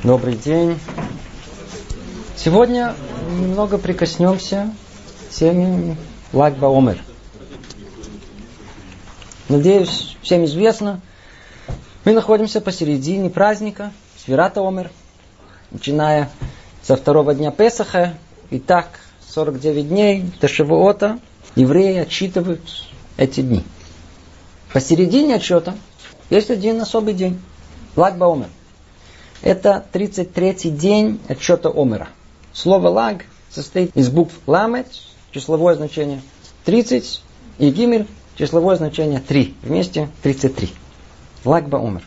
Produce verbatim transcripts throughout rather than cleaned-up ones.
Добрый день. Сегодня немного прикоснемся к теме Lag BaOmer. Надеюсь, всем известно, мы находимся посередине праздника Сфират ха-Омер, начиная со второго дня Песаха, и так сорок девять дней до Шавуота евреи отсчитывают эти дни. Посередине отсчета есть один особый день, Lag BaOmer. Это тридцать третий день отсчета Омера. Слово «лаг» состоит из букв «ламет», числовое значение тридцать, и «гимель», числовое значение три. Вместе тридцать три. Lag BaOmer.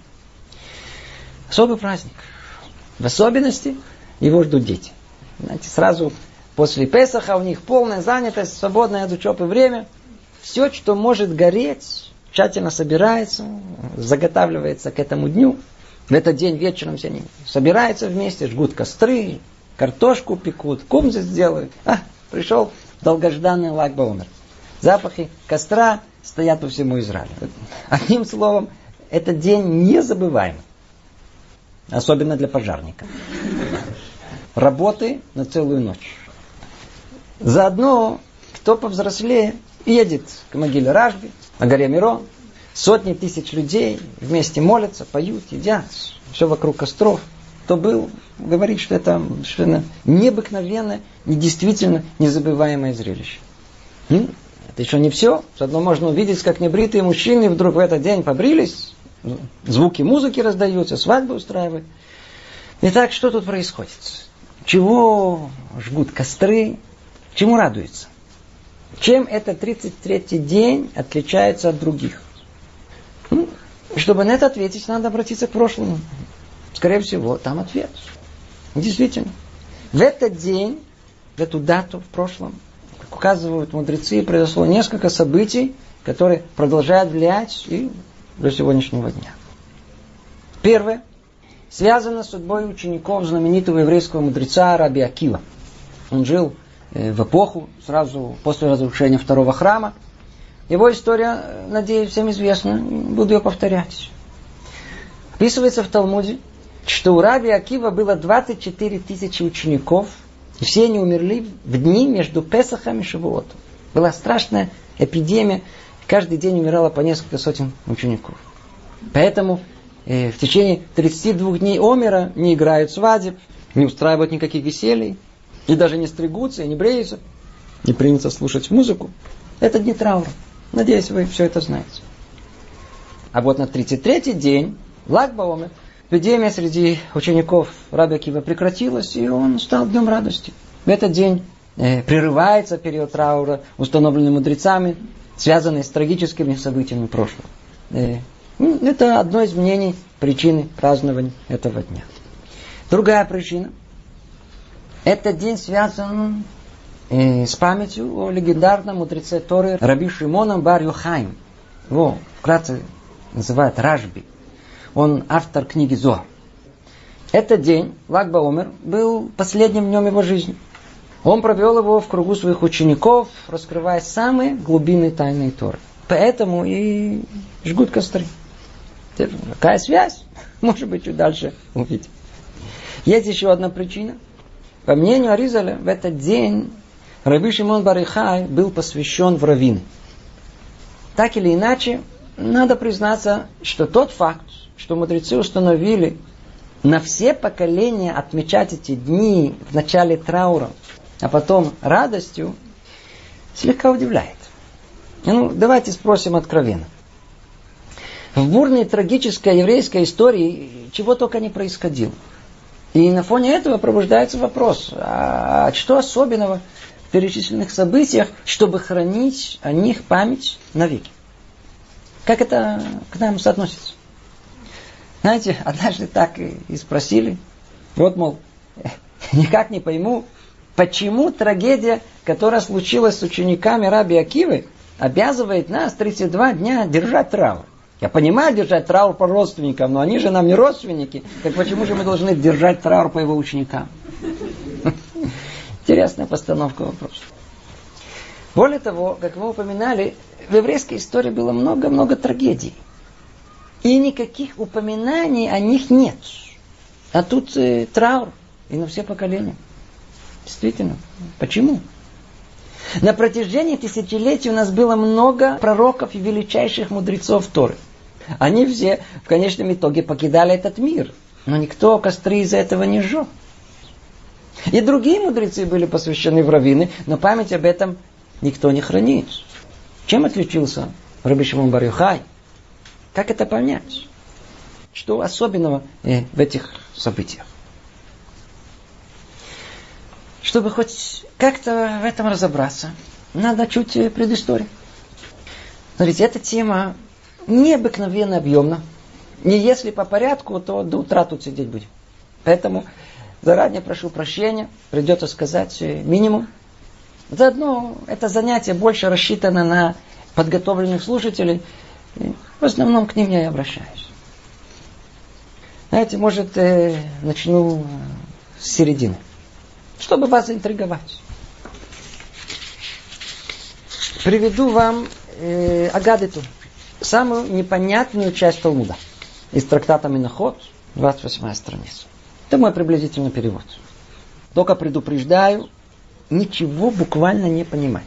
Особый праздник. В особенности его ждут дети. Знаете, сразу после Песаха у них полная занятость, свободное от учебы время. Все, что может гореть, тщательно собирается, заготавливается к этому дню. В этот день вечером все они собираются вместе, жгут костры, картошку пекут, кумзы делают. А, пришел долгожданный Lag BaOmer. Запахи костра стоят по всему Израилю. Одним словом, этот день незабываемый. Особенно для пожарника. Работы на целую ночь. Заодно, кто повзрослее, едет к могиле Рашби, на горе Мирон. Сотни тысяч людей вместе молятся, поют, едят. Все вокруг костров. Кто был, говорит, что это совершенно необыкновенное, недействительно незабываемое зрелище. Ну, это еще не все. Заодно можно увидеть, как небритые мужчины вдруг в этот день побрились. Звуки музыки раздаются, свадьбы устраивают. Итак, что тут происходит? Чего жгут костры? Чему радуются? Чем этот тридцать третий день отличается от других? Ну, чтобы на это ответить, надо обратиться к прошлому. Скорее всего, там ответ. Действительно. В этот день, в эту дату в прошлом, как указывают мудрецы, произошло несколько событий, которые продолжают влиять и до сегодняшнего дня. Первое. Связано с судьбой учеников знаменитого еврейского мудреца Раби Акива. Он жил в эпоху, сразу после разрушения второго храма. Его история, надеюсь, всем известна. Буду ее повторять. Описывается в Талмуде, что у Раби Акива было двадцать четыре тысячи учеников, и все они умерли в дни между Песахом и Шавуотом. Была страшная эпидемия, каждый день умирало по несколько сотен учеников. Поэтому э, в течение тридцати двух дней Омера не играют свадеб, не устраивают никаких веселий, и даже не стригутся, и не бреются, не принято слушать музыку. Это дни траура. Надеюсь, вы все это знаете. А вот на тридцать третий день, Lag BaOmer, эпидемия среди учеников Раби Акива прекратилась, и он стал днем радости. В этот день э, прерывается период траура, установленный мудрецами, связанный с трагическими событиями прошлого. Э, это одно из мнений причины празднования этого дня. Другая причина. Этот день связан э, с памятью о легендарном мудреце Торы Раби Шимоном бар Йохаим. Его вкратце называют Рашби. Он автор книги Зоар. Этот день, Lag BaOmer, был последним днем его жизни. Он провел его в кругу своих учеников, раскрывая самые глубинные тайны Торы. Поэтому и жгут костры. Какая связь? Может быть, чуть дальше увидим. Есть еще одна причина. По мнению Аризаля, в этот день Раби Шимон бар Йохай был посвящен в раввины. Так или иначе, надо признаться, что тот факт, что мудрецы установили на все поколения отмечать эти дни в начале траура, а потом радостью, слегка удивляет. Ну, давайте спросим откровенно. В бурной трагической еврейской истории чего только не происходило. И на фоне этого пробуждается вопрос, а что особенного в перечисленных событиях, чтобы хранить о них память навеки? Как это к нам соотносится? Знаете, однажды так и спросили. Вот, мол, никак не пойму, почему трагедия, которая случилась с учениками Раби Акивы, обязывает нас тридцать два дня держать траур. Я понимаю держать траур по родственникам, но они же нам не родственники. Так почему же мы должны держать траур по его ученикам? Интересная постановка вопроса. Более того, как мы упоминали, в еврейской истории было много-много трагедий. И никаких упоминаний о них нет. А тут э, траур. И на все поколения. Действительно. Почему? На протяжении тысячелетий у нас было много пророков и величайших мудрецов Торы. Они все в конечном итоге покидали этот мир. Но никто костры из-за этого не сжег. И другие мудрецы были посвящены в раввины, но память об этом никто не хранит. Чем отличился Раби Шимон бар Йохай? Как это понять? Что особенного э, в этих событиях? Чтобы хоть как-то в этом разобраться, надо чуть предыстории. Смотрите, эта тема необыкновенно объемна. И если по порядку, то до утра тут сидеть будем. Поэтому заранее прошу прощения, придется сказать минимум. Заодно это занятие больше рассчитано на подготовленных слушателей. И в основном к ним я и обращаюсь. Знаете, может, э, начну с середины. Чтобы вас заинтриговать. Приведу вам э, Агадиту, самую непонятную часть Талмуда. Из трактата Минохот, двадцать восьмая страница. Это мой приблизительный перевод. Только предупреждаю, ничего буквально не понимать.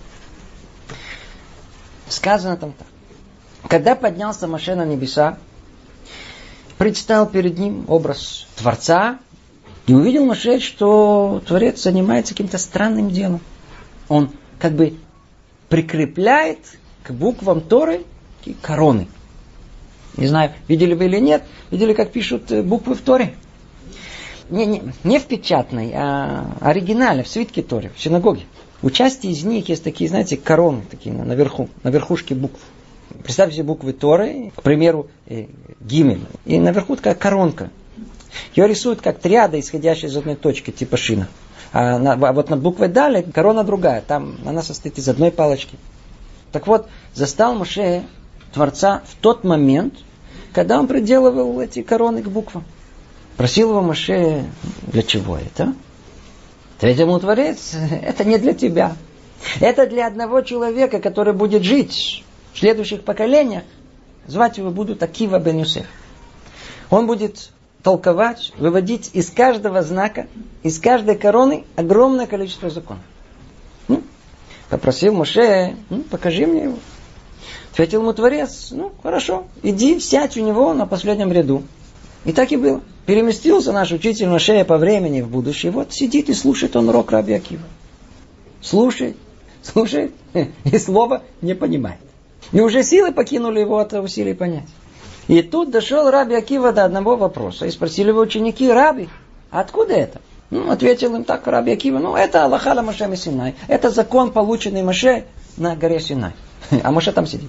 Сказано там так. Когда поднялся Моше на небеса, предстал перед ним образ Творца, и увидел Моше, что Творец занимается каким-то странным делом. Он как бы прикрепляет к буквам Торы короны. Не знаю, видели вы или нет, видели, как пишут буквы в Торе? Не, не, не в печатной, а оригинале, в свитке Торы, в синагоге. У части из них есть такие, знаете, короны такие наверху, на верхушке букв. Представьте себе буквы Торы, к примеру, э, гимель. И наверху такая коронка. Ее рисуют как триада, исходящая из одной точки, типа шина. А, на, а вот над буквой Дале корона другая. Там она состоит из одной палочки. Так вот, застал Моше Творца в тот момент, когда он приделывал эти короны к буквам. Просил его Моше, для чего это? Ответил ему Творец, это не для тебя. Это для одного человека, который будет жить в следующих поколениях. Звать его будут Акива бен Йосеф. Он будет толковать, выводить из каждого знака, из каждой короны огромное количество законов. Ну, попросил Моше, ну, покажи мне его. Ответил ему Творец, ну, хорошо, иди, сядь у него на последнем ряду. И так и было. Переместился наш учитель Моше по времени в будущее. Вот сидит и слушает он урок Раби Акива. Слушает, слушает, и слова не понимает. И уже силы покинули его от усилий понять. И тут дошел Раби Акива до одного вопроса. И спросили его ученики, Раби, откуда это? Ну, ответил им так Раби Акива, ну, это Аллаха ла Моше ми-Синай. Это закон, полученный Моше на горе Синай. А Моше там сидит.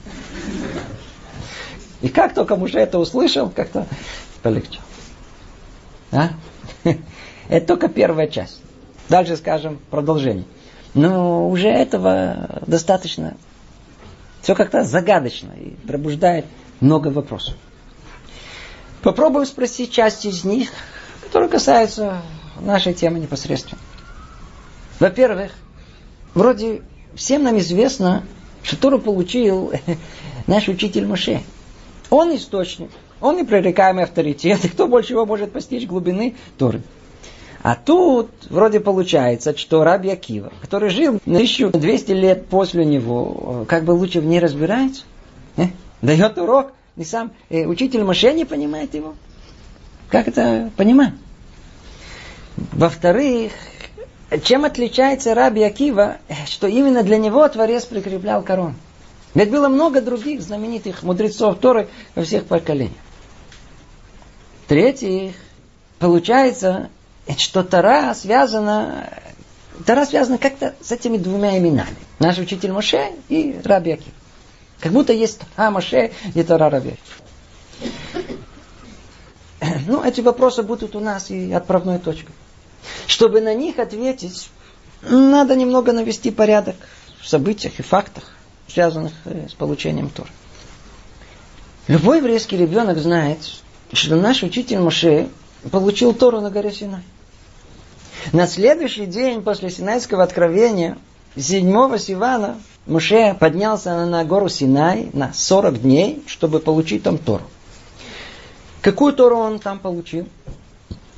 И как только Моше это услышал, как-то полегче. А? Это только первая часть. Дальше скажем продолжение. Но уже этого достаточно. Все как-то загадочно и пробуждает много вопросов. Попробуем спросить часть из них, которые касаются нашей темы непосредственно. Во-первых, вроде всем нам известно, что Тору получил наш учитель Моше. Он источник, он непререкаемый авторитет, и кто больше его может постичь глубины Торы. А тут вроде получается, что Раби Акива, который жил тысячу двести лет после него, как бы лучше в ней разбирается, э? дает урок, и сам э, учитель Моше не понимает его. Как это понимать? Во-вторых, чем отличается Раби Акива, что именно для него Творец прикреплял корону? Ведь было много других знаменитых мудрецов Торы во всех поколениях. В-третьих, получается, что Тора связана, Тора связана как-то с этими двумя именами. Наш учитель Моше и Раби Акива. Как будто есть Тора Моше и Тора Раби Акива. Ну, эти вопросы будут у нас и отправной точкой. Чтобы на них ответить, надо немного навести порядок в событиях и фактах, связанных с получением Торы. Любой еврейский ребенок знает, что наш учитель Моше получил Тору на горе Синай. На следующий день после Синайского откровения, седьмого Сивана, Моше поднялся на гору Синай на сорок дней, чтобы получить там Тору. Какую Тору он там получил?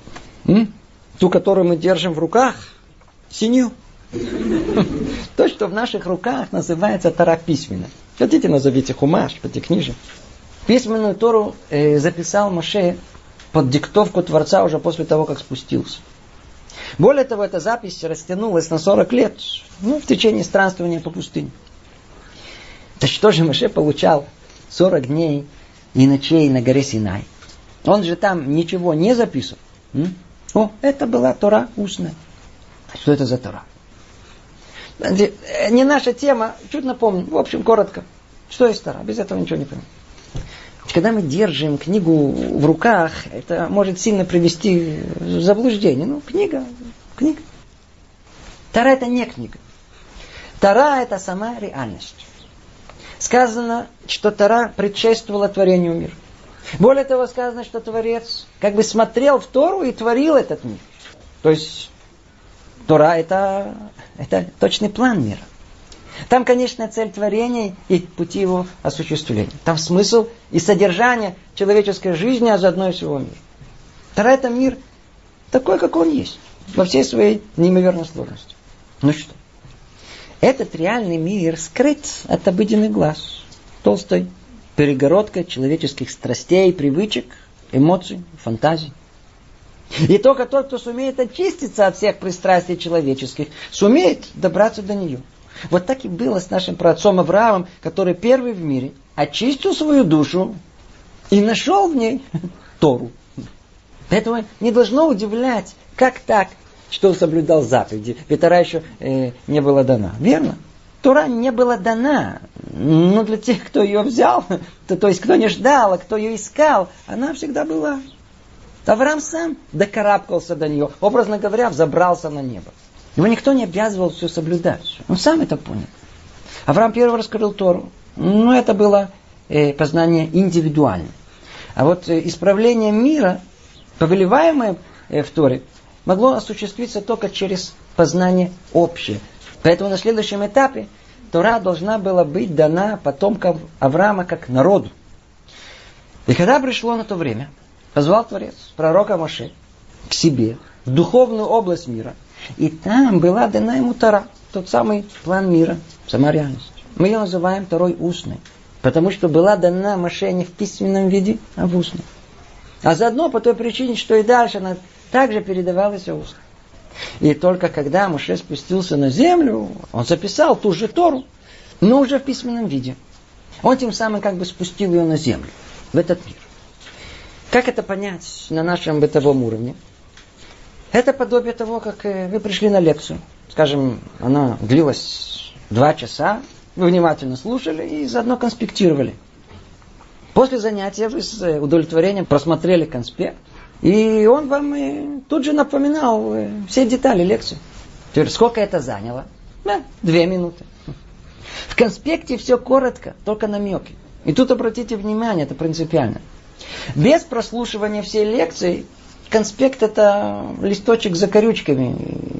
М? Ту, которую мы держим в руках, синюю. То, что в наших руках называется Тора письменная. Хотите, назовите хумаш, пятикнижие. Письменную Тору э, записал Моше под диктовку Творца уже после того, как спустился. Более того, эта запись растянулась на сорок лет, ну, в течение странствования по пустыне. Так что же Моше получал сорок дней и ночей на горе Синай? Он же там ничего не записывал. М? О, это была Тора устная. Что это за Тора? Не наша тема, чуть напомню, в общем, коротко. Что есть Тора? Без этого ничего не понимаю. Когда мы держим книгу в руках, это может сильно привести в заблуждение. Ну, книга, книга. Тора это не книга. Тора это сама реальность. Сказано, что Тора предшествовала творению мира. Более того, сказано, что Творец как бы смотрел в Тору и творил этот мир. То есть Тора это, это точный план мира. Там, конечно, цель творения и пути его осуществления. Там смысл и содержание человеческой жизни, а заодно и всего мира. Тора это мир такой, как он есть. Во всей своей неимоверной сложности. Ну что? Этот реальный мир скрыт от обыденных глаз. Толстой перегородкой человеческих страстей, привычек, эмоций, фантазий. И только тот, кто сумеет очиститься от всех пристрастий человеческих, сумеет добраться до нее. Вот так и было с нашим праотцом Авраамом, который первый в мире очистил свою душу и нашел в ней Тору. Поэтому не должно удивлять, как так, что он соблюдал заповеди. Ведь Тора еще э, не была дана. Верно? Тора не была дана. Но для тех, кто ее взял, то, то есть кто не ждал, а кто ее искал, она всегда была. Авраам сам докарабкался до нее. Образно говоря, взобрался на небо. Его никто не обязывал все соблюдать. Он сам это понял. Авраам первый раскрыл Тору. Но это было э, познание индивидуальное. А вот э, исправление мира, повелеваемое э, в Торе, могло осуществиться только через познание общее. Поэтому на следующем этапе Тора должна была быть дана потомкам Авраама как народу. И когда пришло на то время, позвал Творец пророка Моше к себе, в духовную область мира. И там была дана ему Тора, тот самый план мира, сама реальность. Мы ее называем Торой устной, потому что была дана Моше не в письменном виде, а в устном. А заодно по той причине, что и дальше она также передавалась устно. И только когда Моше спустился на землю, он записал ту же Тору, но уже в письменном виде. Он тем самым как бы спустил ее на землю, в этот мир. Как это понять на нашем бытовом уровне? Это подобие того, как вы пришли на лекцию. Скажем, она длилась два часа, вы внимательно слушали и заодно конспектировали. После занятия вы с удовлетворением просмотрели конспект, и он вам тут же напоминал все детали лекции. Теперь, сколько это заняло? Да, две минуты. В конспекте все коротко, только намеки. И тут обратите внимание, это принципиально. Без прослушивания всей лекции конспект это листочек с закорючками.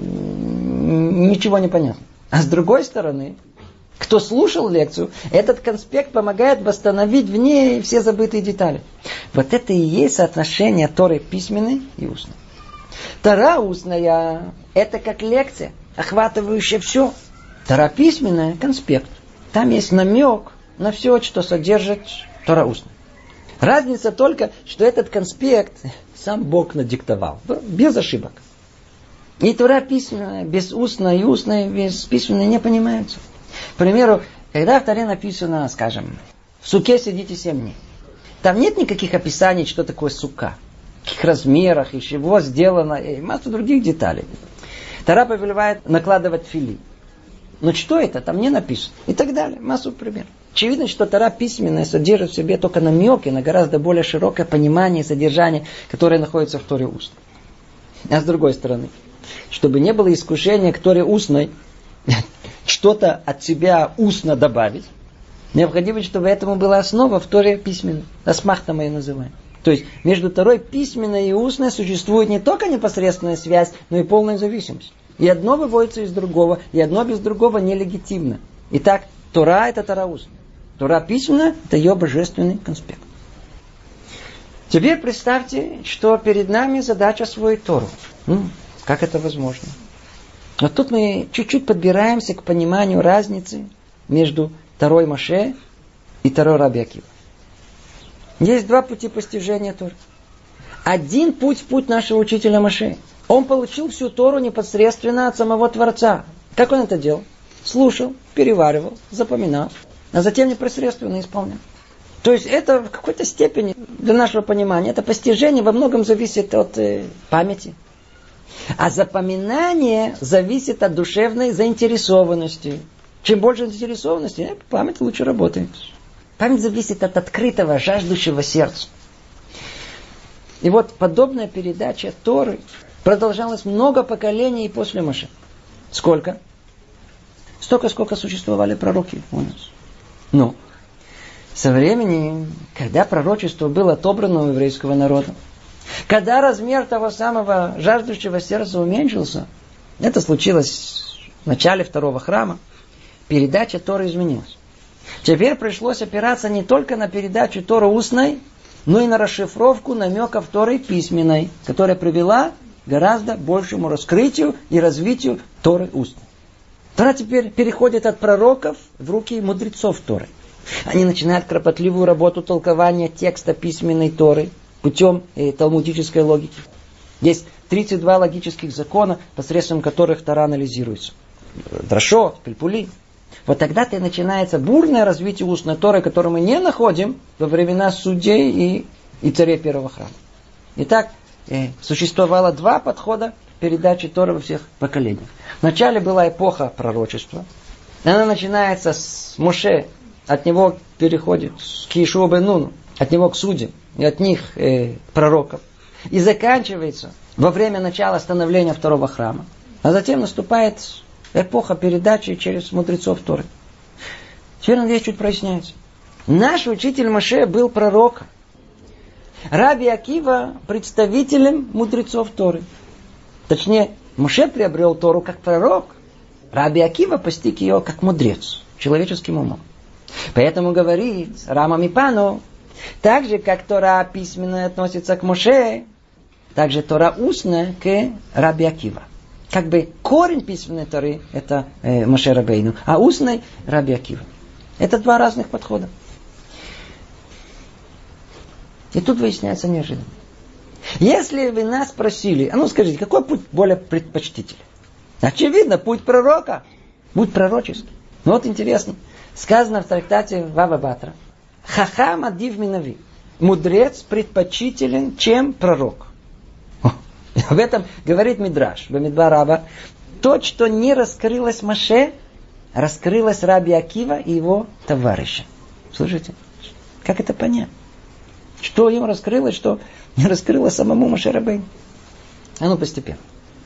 Ничего не понятно. А с другой стороны, кто слушал лекцию, этот конспект помогает восстановить в ней все забытые детали. Вот это и есть соотношение Торы письменной и устной. Тора устная это как лекция, охватывающая все. Тора письменная конспект. Там есть намек на все, что содержит Тора устная. Разница только, что этот конспект сам Бог надиктовал. Без ошибок. И Тора письменная, без устной и устной, без письменной не понимаются. К примеру, когда в Торе написано, скажем, в суке сидите семь дней. Там нет никаких описаний, что такое сука. В каких размерах, из чего сделано, и массу других деталей. Тора повелевает накладывать фили. Но что это? Там не написано. И так далее. Массу примеров. Очевидно, что Тора письменная содержит в себе только намеки на гораздо более широкое понимание и содержание, которое находится в Торе устной. А с другой стороны, чтобы не было искушения к Торе устной, что-то от себя устно добавить, необходимо, чтобы этому была основа в Торе письменной. Асмахта мы ее называем. То есть между Торой письменной и устной существует не только непосредственная связь, но и полная зависимость. И одно выводится из другого, и одно без другого нелегитимно. Итак, Тора это Тора устная. Тора письменная это ее божественный конспект. Теперь представьте, что перед нами задача освоить Тору. Ну, как это возможно? Но тут мы чуть-чуть подбираемся к пониманию разницы между Торой Моше и Торой Раби Акива. Есть два пути постижения Торы. Один путь – путь нашего учителя Моше. Он получил всю Тору непосредственно от самого Творца. Как он это делал? Слушал, переваривал, запоминал, а затем непосредственно исполнял. То есть это в какой-то степени, для нашего понимания, это постижение во многом зависит от э, памяти. А запоминание зависит от душевной заинтересованности. Чем больше заинтересованности, память лучше работает. Память зависит от открытого, жаждущего сердца. И вот подобная передача Торы продолжалась много поколений и после Моше. Сколько? Столько, сколько существовали пророки у нас. Но со временем, когда пророчество было отобрано у еврейского народа, когда размер того самого жаждущего сердца уменьшился, это случилось в начале второго храма, передача Торы изменилась. Теперь пришлось опираться не только на передачу Торы устной, но и на расшифровку намеков Торы письменной, которая привела к гораздо большему раскрытию и развитию Торы устной. Тора теперь переходит от пророков в руки мудрецов Торы. Они начинают кропотливую работу толкования текста письменной Торы путем э, талмудической логики. Есть тридцать два логических закона, посредством которых Тора анализируется. Дрошо, пельпули. Вот тогда-то и начинается бурное развитие устной Торы, которое мы не находим во времена судей и, и царей первого храма. Итак, э, существовало два подхода передачи Торы во всех поколениях. Вначале была эпоха пророчества. Она начинается с Моше, от него переходит к Иешуа бен Нуну, от него к судьям, и от них э, пророков. И заканчивается во время начала становления второго храма. А затем наступает эпоха передачи через мудрецов Торы. Теперь, надеюсь, чуть проясняется. Наш учитель Моше был пророком. Раби Акива представителем мудрецов Торы. Точнее, Моше приобрел Тору как пророк. Раби Акива постиг ее как мудрец, человеческим умом. Поэтому говорит Рама Мипану, так же, как Тора письменная относится к Моше, так же Тора устная к Раби Акива. Как бы корень письменной Торы это э, Моше Рабейну, а устной Раби Акива. Это два разных подхода. И тут выясняется неожиданно. Если вы нас спросили, а ну скажите, какой путь более предпочтителен? Очевидно, путь пророка. Путь пророческий. Ну вот интересно. Сказано в трактате Бава Батра. Хахам адив минави. Мудрец предпочтителен, чем пророк. О, об этом говорит Мидраш. Бамидбар Раба. То, что не раскрылось Моше, раскрылось Раби Акива и его товарища. Слушайте, как это понять? Что им раскрылось, что не раскрылось самому Моше Рабейну. А ну постепенно.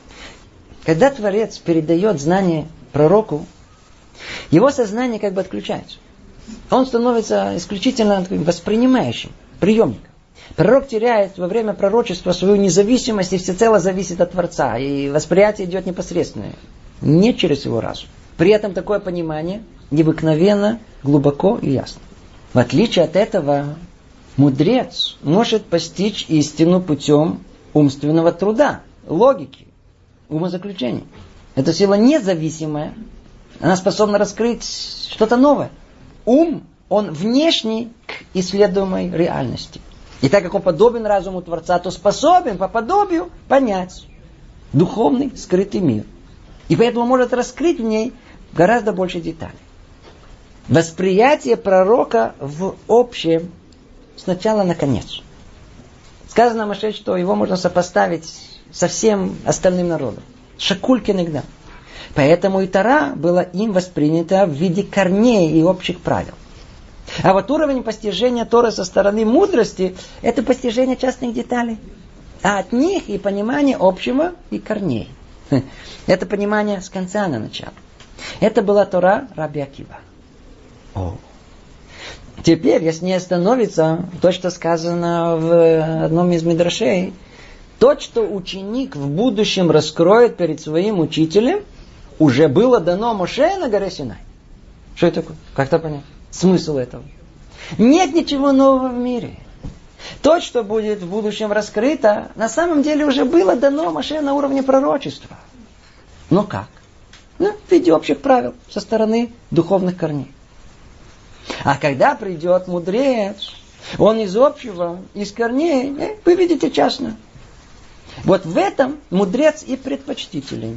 Когда Творец передает знание пророку, его сознание как бы отключается. Он становится исключительно воспринимающим, приемником. Пророк теряет во время пророчества свою независимость и всецело зависит от Творца. И восприятие идет непосредственно, не через его разум. При этом такое понимание необыкновенно, глубоко и ясно. В отличие от этого, мудрец может постичь истину путем умственного труда, логики, умозаключения. Эта сила независимая. Она способна раскрыть что-то новое. Ум, он внешний к исследуемой реальности. И так как он подобен разуму Творца, то способен по подобию понять духовный скрытый мир. И поэтому может раскрыть в ней гораздо больше деталей. Восприятие пророка в общем сначала на конец. Сказано Моше, что его можно сопоставить со всем остальным народом. Шакуль кенегда. Поэтому и Тора была им воспринята в виде корней и общих правил. А вот уровень постижения Торы со стороны мудрости – это постижение частных деталей. А от них и понимание общего и корней. Это понимание с конца на начало. Это была Тора Раби Акива. О. Теперь, если не остановиться, то, что сказано в одном из мидрашей, то, что ученик в будущем раскроет перед своим учителем, уже было дано Моше на горе Синай. Что это такое? Как-то понять? Смысл этого. Нет ничего нового в мире. То, что будет в будущем раскрыто, на самом деле уже было дано Моше на уровне пророчества. Но как? Ну, в виде общих правил со стороны духовных корней. А когда придет мудрец, он из общего, из корней, э, вы видите частно. Вот в этом мудрец и предпочтителен.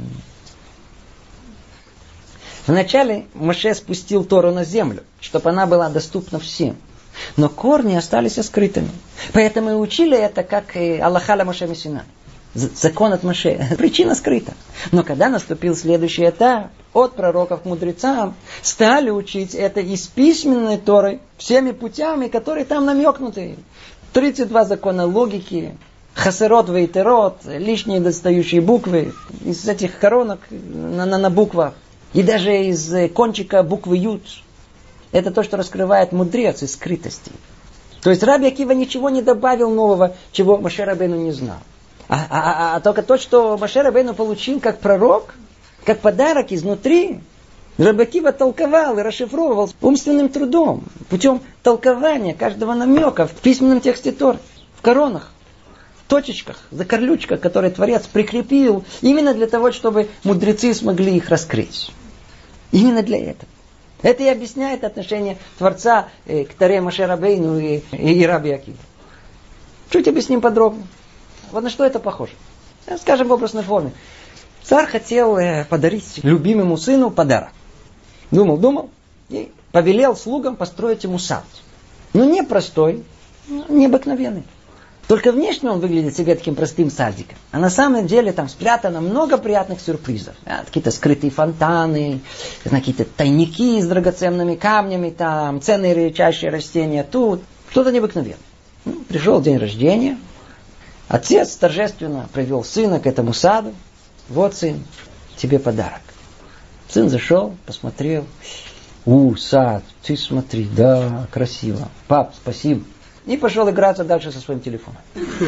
Вначале Моше спустил Тору на землю, чтобы она была доступна всем. Но корни остались скрытыми. Поэтому и учили это как Аллаха ля Моше Мессинай. Закон от Моше. Причина скрыта. Но когда наступил следующий этап, от пророков к мудрецам, стали учить это из письменной Торы, всеми путями, которые там намекнуты. тридцать два закона логики, хасерот, вейтерот, лишние достающие буквы, из этих коронок на, на, на буквах. И даже из кончика буквы Ют. Это то, что раскрывает мудрец из скрытости. То есть Раби Акива ничего не добавил нового, чего Моше Рабейну не знал. А, а, а, а только то, что Моше Рабейну получил как пророк, как подарок изнутри, Раби Акива толковал и расшифровывал умственным трудом, путем толкования каждого намека в письменном тексте Торы, в коронах, в точечках, закорлючках, которые Творец прикрепил именно для того, чтобы мудрецы смогли их раскрыть. Именно для этого. Это и объясняет отношение Творца э, к Торе Моше Рабейну и, и, и Раби Акиве. Чуть объясним подробно. Вот на что это похоже. Скажем в образной форме. Царь хотел э, подарить любимому сыну подарок. Думал, думал и повелел слугам построить ему сад. Но не простой, необыкновенный. Только внешне он выглядит себе таким простым садиком. А на самом деле там спрятано много приятных сюрпризов. А, какие-то скрытые фонтаны, какие-то тайники с драгоценными камнями, там ценные редчайшие растения тут. Что-то необыкновенное. Ну, пришел день рождения. Отец торжественно привел сына к этому саду. Вот, сын, тебе подарок. Сын зашел, посмотрел. У, сад, ты смотри, да, красиво. Пап, спасибо. И пошел играться дальше со своим телефоном.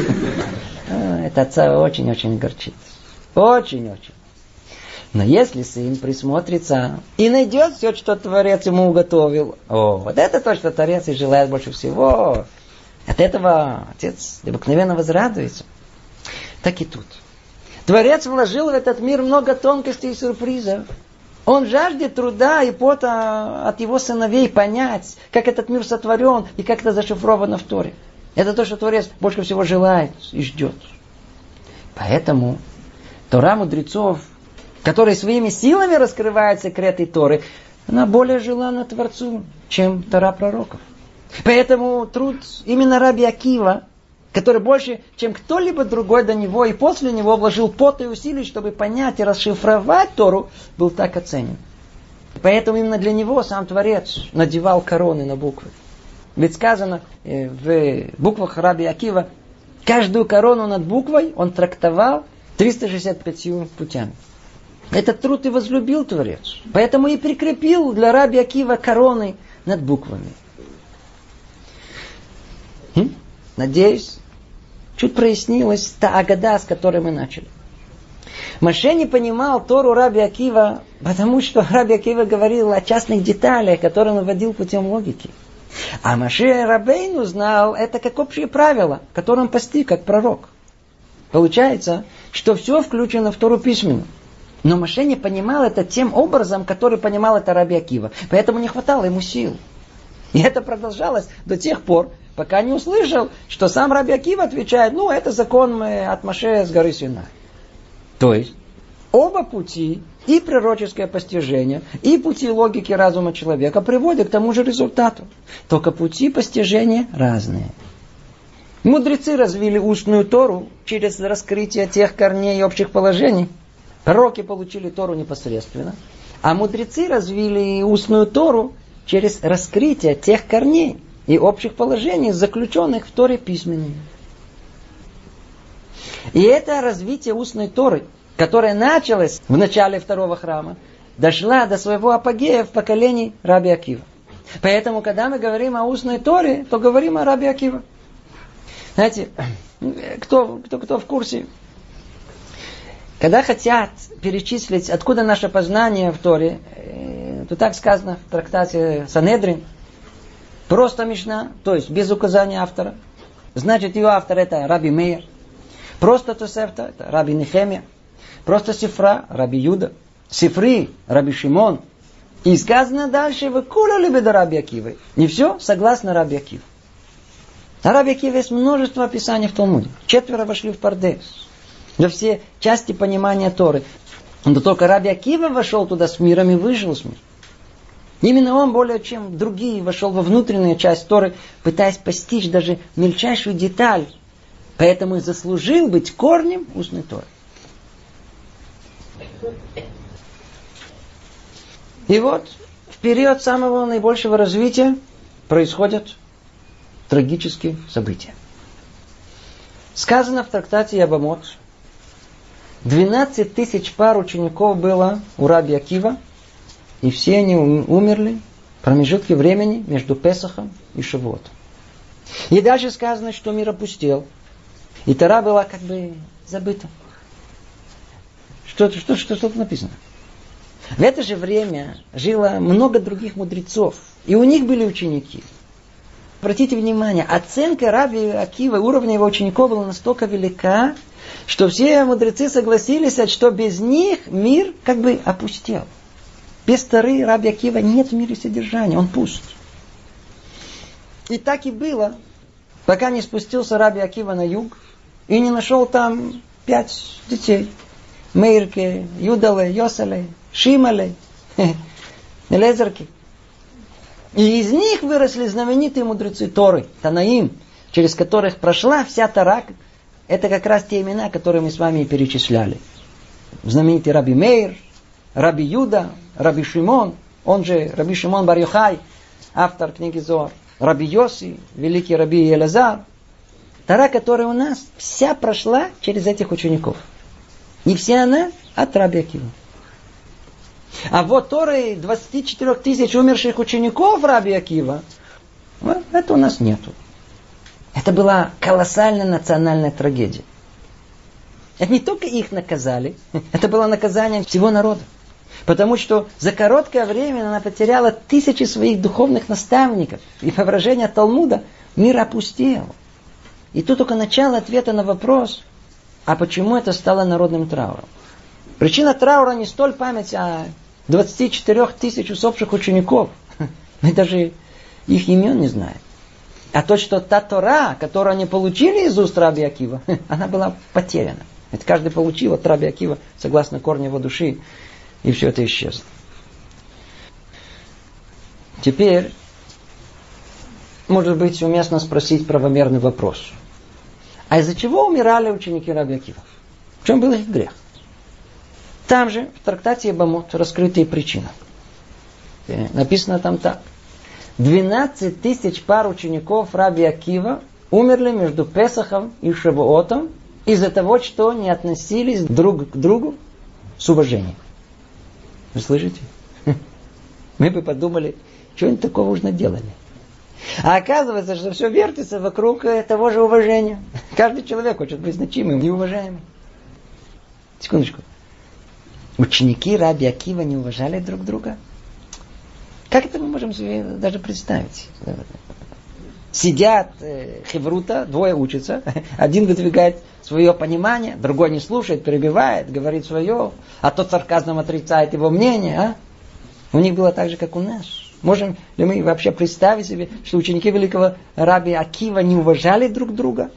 Это отца очень-очень горчит. Очень-очень. Но если сын присмотрится и найдет все, что Творец ему уготовил, о, вот это то, что Творец и желает больше всего. От этого отец обыкновенно возрадуется. Так и тут. Творец вложил в этот мир много тонкостей и сюрпризов. Он жаждет труда и пота от его сыновей понять, как этот мир сотворен и как это зашифровано в Торе. Это то, что Творец больше всего желает и ждет. Поэтому Тора мудрецов, которые своими силами раскрывают секреты Торы, она более желанна Творцу, чем Тора пророков. Поэтому труд именно Раби Акива, который больше, чем кто-либо другой до него и после него вложил пот и усилий, чтобы понять и расшифровать Тору, был так оценен. Поэтому именно для него сам Творец надевал короны на буквы. Ведь сказано в буквах Раби Акива, каждую корону над буквой он трактовал триста шестьдесят пятью путями. Этот труд и возлюбил Творец. Поэтому и прикрепил для Раби Акива короны над буквами. Хм? Надеюсь, чуть прояснилась та агада, с которой мы начали. Моше не понимал Тору Раби Акива, потому что Раби Акива говорил о частных деталях, которые он вводил путем логики. А Моше Рабейну знал это как общие правила, которые он постиг как пророк. Получается, что все включено в Тору письменно. Но Моше не понимал это тем образом, который понимал это Раби Акива. Поэтому не хватало ему сил. И это продолжалось до тех пор, пока не услышал, что сам Раби Акива отвечает, ну, это закон от Моше с горы Синай. То есть, оба пути, и пророческое постижение, и пути логики разума человека приводят к тому же результату. Только пути постижения разные. Мудрецы развили устную Тору через раскрытие тех корней и общих положений. Пророки получили Тору непосредственно. А мудрецы развили устную Тору через раскрытие тех корней и общих положений, заключенных в Торе письменной. И это развитие устной Торы, которое началось в начале второго храма, дошла до своего апогея в поколении Раби Акива. Поэтому, когда мы говорим о устной Торе, то говорим о Раби Акива. Знаете, кто, кто, кто в курсе? Когда хотят перечислить, откуда наше познание в Торе, то так сказано в трактате Санедрин, просто Мишна, то есть без указания автора. Значит, его автор это Раби Меир. Просто Тосефта это Раби Нехемия. Просто Сифра Раби Юда. Сифри Раби Шимон. И сказано дальше, вы кула любит Раби Акивы. Не все согласно Раби Акиве. На Раби Акиве есть множество описаний в Талмуде. Четверо вошли в Пардес. Во все части понимания Торы. Но только Раби Акива вошел туда с миром и выжил с миром. Именно он более чем другие вошел во внутреннюю часть Торы, пытаясь постичь даже мельчайшую деталь. Поэтому и заслужил быть корнем устной Торы. И вот в период самого наибольшего развития происходят трагические события. Сказано в трактате Ябамот, двенадцать тысяч пар учеников было у Раби Акива, и все они умерли в промежутке времени между Песахом и Шавуотом. И дальше сказано, что мир опустел, и Тора была как бы забыта. Что, что, что, что тут написано? В это же время жило много других мудрецов, и у них были ученики. Обратите внимание, оценка Раби Акива, уровня его учеников была настолько велика, что все мудрецы согласились, что без них мир как бы опустел. Без Торы Раби Акива нет в мире содержания, он пуст. И так и было, пока не спустился Раби Акива на юг и не нашел там пять детей. Мейрке, Юдале, Йоселе, Шимале, Элезерке. И из них выросли знаменитые мудрецы Торы, Танаим, через которых прошла вся Тора. Это как раз те имена, которые мы с вами перечисляли. Знаменитый Раби Меир, Раби Юда, Раби Шимон, он же Раби Шимон бар Йохай, автор книги Зоар, Раби Йоси, великий Раби Елазар. Тора, которая у нас, вся прошла через этих учеников. И вся она от Раби Акива. А вот Торы двадцать четыре тысяч умерших учеников Раби Акива, вот, это у нас нету. Это была колоссальная национальная трагедия. Это не только их наказали, это было наказание всего народа. Потому что за короткое время она потеряла тысячи своих духовных наставников. И по выражению Талмуда мир опустел. И тут только начало ответа на вопрос, а почему это стало народным трауром. Причина траура не столь память о двадцати четырёх тысяч усопших учеников. Мы даже их имен не знаем. А то, что та Тора, которую они получили из уст Раби Акива, она была потеряна. Ведь каждый получил от Раби Акива согласно корню его души, и все это исчезло. Теперь, может быть, уместно спросить правомерный вопрос. А из-за чего умирали ученики Раби Акива? В чем был их грех? Там же, в трактате Ябамот, раскрытые причины. Написано там так. двенадцать тысяч пар учеников Раби Акива умерли между Песахом и Шавуотом из-за того, что не относились друг к другу с уважением. Вы слышите? Мы бы подумали, что они такого уж наделали. А оказывается, что все вертится вокруг того же уважения. Каждый человек хочет быть значимым и уважаемым. Секундочку. Ученики Раби Акива не уважали друг друга? Как это мы можем себе даже представить? Сидят э, хеврута, двое учатся, один выдвигает свое понимание, другой не слушает, перебивает, говорит свое, а тот сарказмом отрицает его мнение. А? У них было так же, как у нас. Можем ли мы вообще представить себе, что ученики великого Раби Акива не уважали друг друга?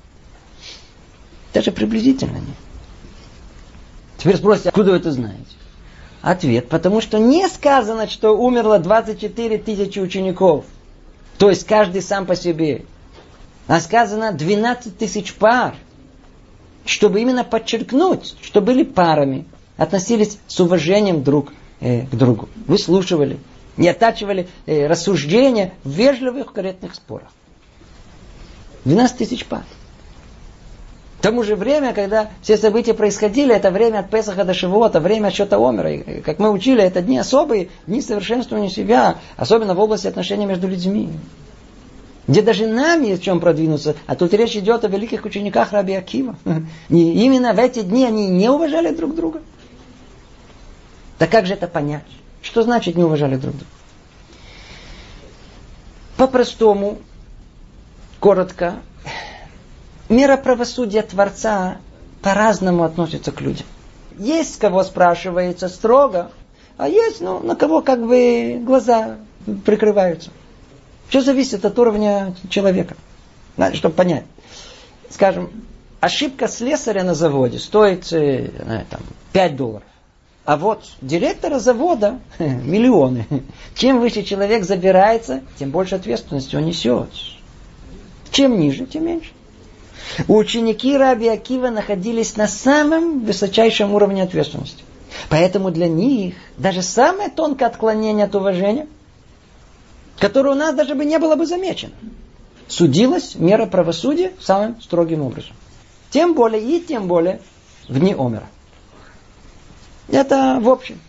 Даже приблизительно нет. Теперь спросите, откуда вы это знаете? Ответ, потому что не сказано, что умерло двадцать четыре тысячи учеников. То есть каждый сам по себе. А сказано двенадцать тысяч пар. Чтобы именно подчеркнуть, что были парами. Относились с уважением друг э, к другу. Выслушивали. Не оттачивали э, рассуждения в вежливых, корректных спорах. двенадцать тысяч пар. В то же время, когда все события происходили, это время от Песаха до Шавуота, время отсчета Омера. И, как мы учили, это дни особые, дни совершенствования себя, особенно в области отношений между людьми. Где даже нам есть в чем продвинуться, а тут речь идет о великих учениках Раби Акива. И именно в эти дни они не уважали друг друга. Так как же это понять? Что значит не уважали друг друга? По-простому, коротко, мера правосудия Творца по-разному относится к людям. Есть с кого спрашивается строго, а есть, ну, на кого как бы глаза прикрываются. Все зависит от уровня человека. Надо, чтобы понять. Скажем, ошибка слесаря на заводе стоит знаю, там, пять долларов. А вот директора завода миллионы. Чем выше человек забирается, тем больше ответственности он несет. Чем ниже, тем меньше. Ученики Раби Акива находились на самом высочайшем уровне ответственности. Поэтому для них даже самое тонкое отклонение от уважения, которое у нас даже бы не было бы замечено, судилась мера правосудия самым строгим образом. Тем более и тем более вне омера. Это в общем.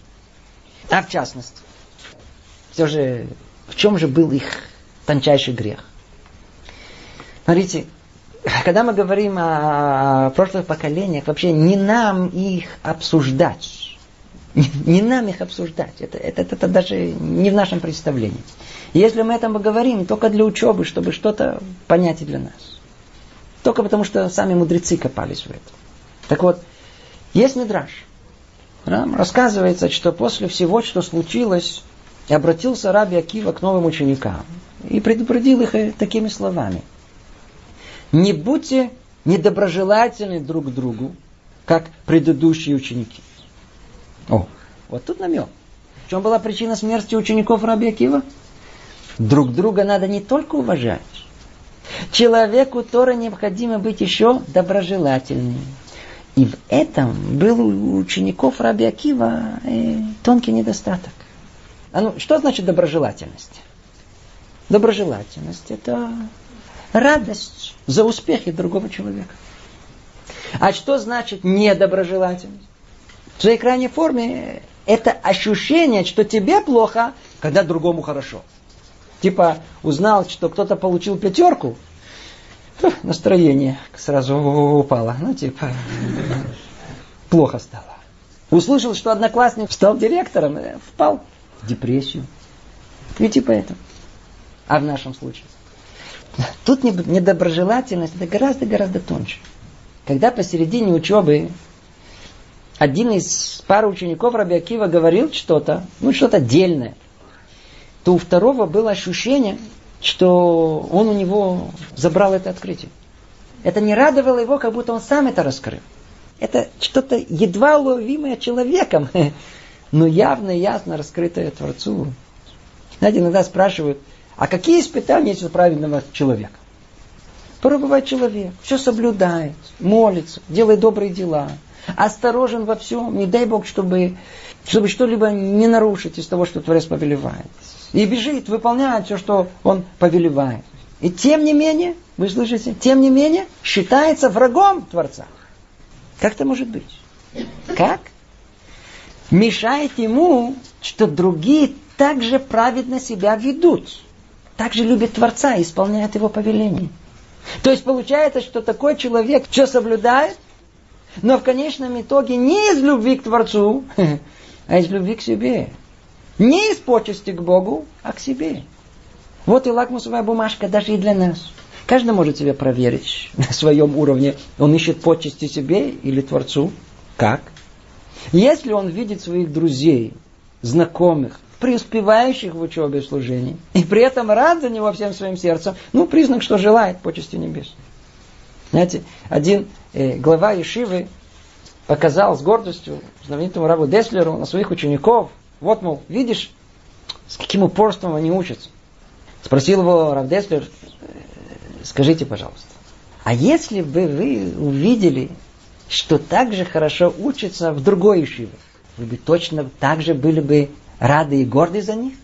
А в частности, все же, в чем же был их тончайший грех? Смотрите, когда мы говорим о прошлых поколениях, вообще не нам их обсуждать. Не нам их обсуждать. Это, это, это даже не в нашем представлении. Если мы об этом говорим, только для учебы, чтобы что-то понять и для нас. Только потому, что сами мудрецы копались в этом. Так вот, есть мидраш. Рассказывается, что после всего, что случилось, обратился Раби Акива к новым ученикам и предупредил их такими словами. Не будьте недоброжелательны друг к другу, как предыдущие ученики. О, вот тут намек. В чем была причина смерти учеников Раби Акива? Друг друга надо не только уважать. Человеку Тора необходимо быть еще доброжелательным. И в этом был у учеников Раби Акива э, тонкий недостаток. А ну, что значит доброжелательность? Доброжелательность – это радость за успехи другого человека. А что значит недоброжелательность? В своей крайней форме это ощущение, что тебе плохо, когда другому хорошо. Типа узнал, что кто-то получил пятерку, настроение сразу упало. Ну, типа, плохо стало. Услышал, что одноклассник стал директором, впал в депрессию. И типа это. А в нашем случае? Тут недоброжелательность, это гораздо-гораздо тоньше. Когда посередине учебы один из пары учеников Раби Акива говорил что-то, ну, что-то дельное, то у второго было ощущение, что он у него забрал это открытие. Это не радовало его, как будто он сам это раскрыл. Это что-то едва уловимое человеком, но явно и ясно раскрытое Творцу. Знаете, иногда спрашивают, а какие испытания есть у праведного человека? Порой бывает человек, все соблюдает, молится, делает добрые дела, осторожен во всем, не дай Бог, чтобы, чтобы что-либо не нарушить из того, что Творец повелевает. И бежит, выполняет все, что он повелевает. И тем не менее, вы слышите, тем не менее, считается врагом Творца. Как это может быть? Как? Мешает ему, что другие также праведно себя ведут. Также любят Творца и исполняют его повеление. То есть получается, что такой человек все соблюдает, но в конечном итоге не из любви к Творцу, а из любви к себе. Не из почести к Богу, а к себе. Вот и лакмусовая бумажка даже и для нас. Каждый может себя проверить на своем уровне. Он ищет почести себе или Творцу. Как? Если он видит своих друзей, знакомых, преуспевающих в учебе и служении, и при этом рад за него всем своим сердцем, ну, признак, что желает почести небес. Знаете, один э, глава Ешивы показал с гордостью знаменитому рабу Деслеру на своих учеников. Вот, мол, видишь, с каким упорством они учатся. Спросил его рав Деслер, скажите, пожалуйста, а если бы вы увидели, что так же хорошо учатся в другой ешиве, вы бы точно так же были бы рады и горды за них?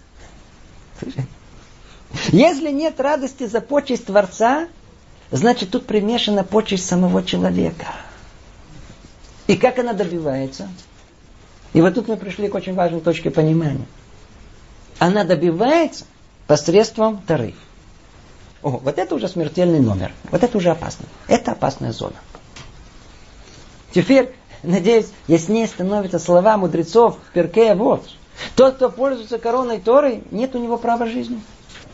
Если нет радости за почесть Творца, значит, тут примешана почесть самого человека. И как она добивается? И вот тут мы пришли к очень важной точке понимания. Она добивается посредством Торы. О, вот это уже смертельный номер. Вот это уже опасно. Это опасная зона. Теперь, надеюсь, яснее становятся слова мудрецов в Перкей Авот. Тот, кто пользуется короной Торы, нет у него права жизни.